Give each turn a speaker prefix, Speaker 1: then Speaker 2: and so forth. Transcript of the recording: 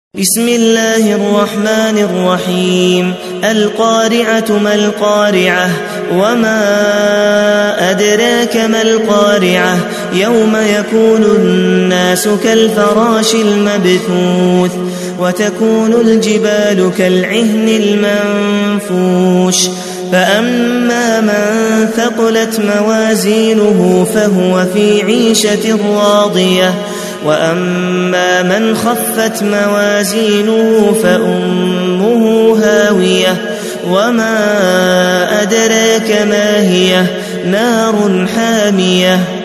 Speaker 1: بسم الله الرحمن الرحيم. القارعة ما القارعة وما أدراك ما القارعة يوم يكون الناس كالفراش المبثوث وتكون الجبال كالعهن المنفوش فأما من ثقلت موازينه فهو في عيشة راضية وأما من خفت موازينه فأمه هاوية وما أدراك ما هي نار حامية